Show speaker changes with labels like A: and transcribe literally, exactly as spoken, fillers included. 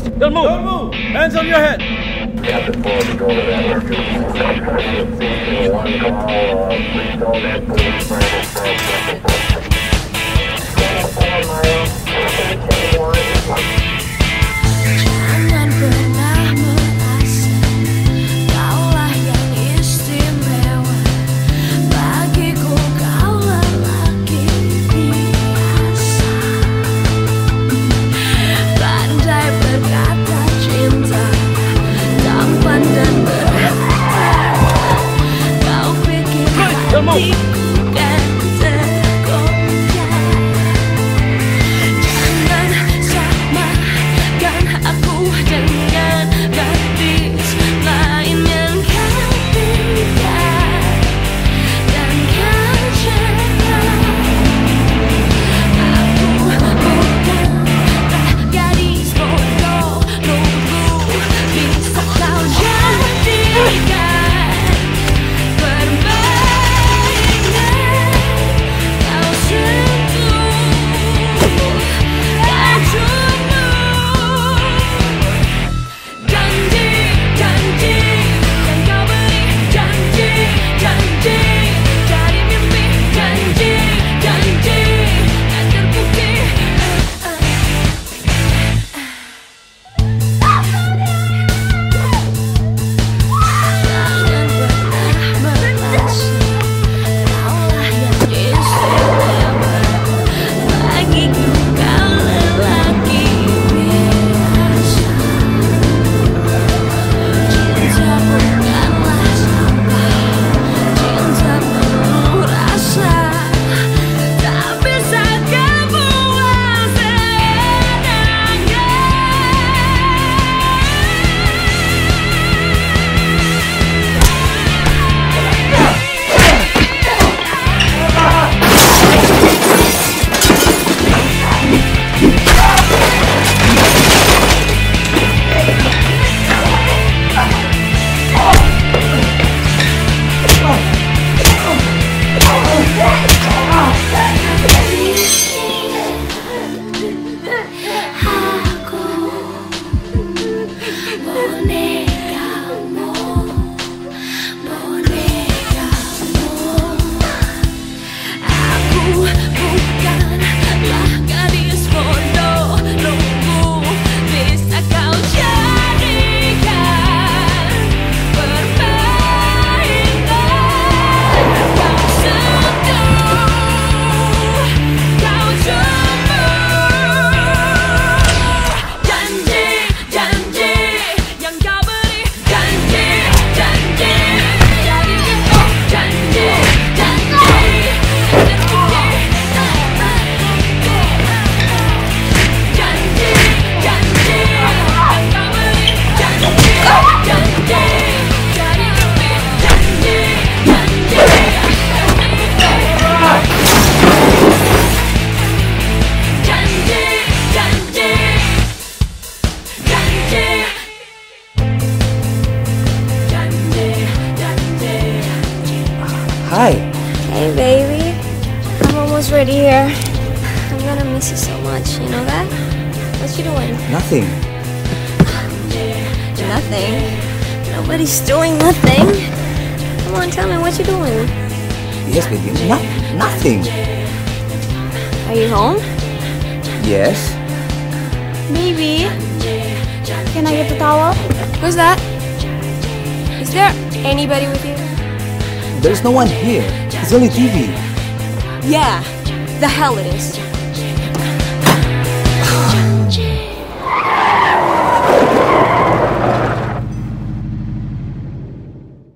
A: Freeze! Don't move! Don't move! Hands on your head!
B: Captain four to go to that one call, uh, please don't have police find
C: Jangan pernah merasa kaulah yang istimewa. Bagiku kau lelaki biasa, pandai berkata cinta, tampan dan berharga. Kau pikir hatiku kan tergoda. Jangan samakan aku dengan gadis lain yang kau pintar dan kau cegah. Aku bukanlah gadis bodoh, nunggu bisa kau jadikan permainan. Kau sentuh, kau cumbu. Janji, janji yang kau beri, janji, janji dari mimpi, janji, janji yang terbukti. Jangan pernah merasa kaulah yang istimewa. Bagiku kau lelaki biasa. Cinta bukanlah sampah, cinta penuh rasa. Tak bisa kau buang seenaknya. Aku bonekamu, bonekamu. Aku bukanlah gadis bodoh, nunggu bisa kau jadikan permainan. Kau sentuh, kau cumbu. Janji, janji yang kau beri, janji, janji dari mimpi, janji, janji yang terbukti. Janji, janji yang kau beri, janji, janji dari mimpi, janji, janji yang terbukti. Janji, janji, janji, janji, janji.
D: Hi.
C: Hey baby, I'm almost ready here. I'm gonna miss you so much, you know that? What you doing?
D: Nothing.
C: Nothing. Nobody's doing nothing. Come on, tell me what you doing.
D: Yes, baby. No, nothing.
C: Are you home?
D: Yes.
C: Maybe. Can I get the towel? Who's that? Is there anybody with you?
D: There's no one here. It's only T V.
C: Yeah, the hell it is.